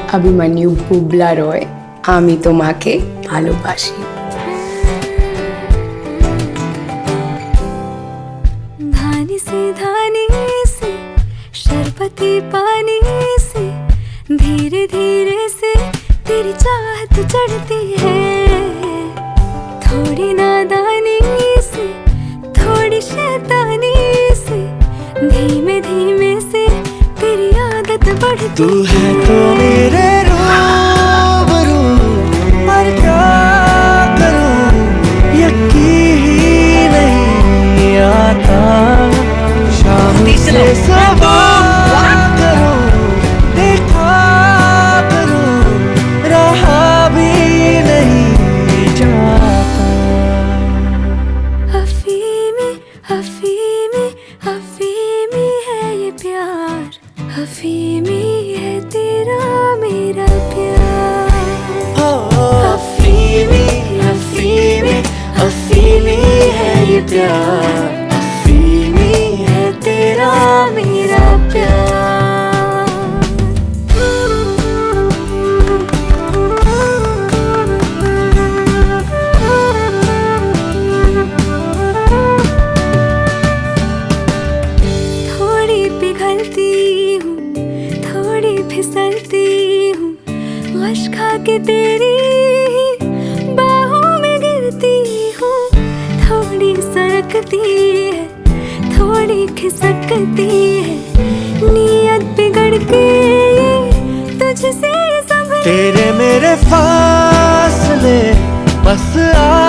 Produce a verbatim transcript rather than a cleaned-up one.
अभिमन्यु बुबला रॉय आमी তোমাকে ভালোবাসি। धानी से धानी से शरबती पानी से धीरे धीरे से तेरी चाहत चढ़ती है, थोड़ी नादानी से थोड़ी शैतानी से धीमे धीमे से तेरी आदत बढ़ती। तू है तो मेरे रूबरू पर क्या करूं यकीन ही नहीं आता, शाम से सवार करूं देखा करूं रहा भी नहीं जाता। हफीमी हफीमी हफीमी है ये प्यार, हफीमी है तेरा मेरा प्यार। हफीमी हफीमी हफीमी है ये प्यार, हफीमी है तेरा मेरा प्यार। थोड़ी पिघलती हूँ थोड़ी फिसलती हूँ, गश खा के तेरी बाहों में गिरती हूँ, थोड़ी सरकती है थोड़ी खिसकती है, नीयत बिगड़ के तुझसे संभल। तेरे मेरे फासले बस आ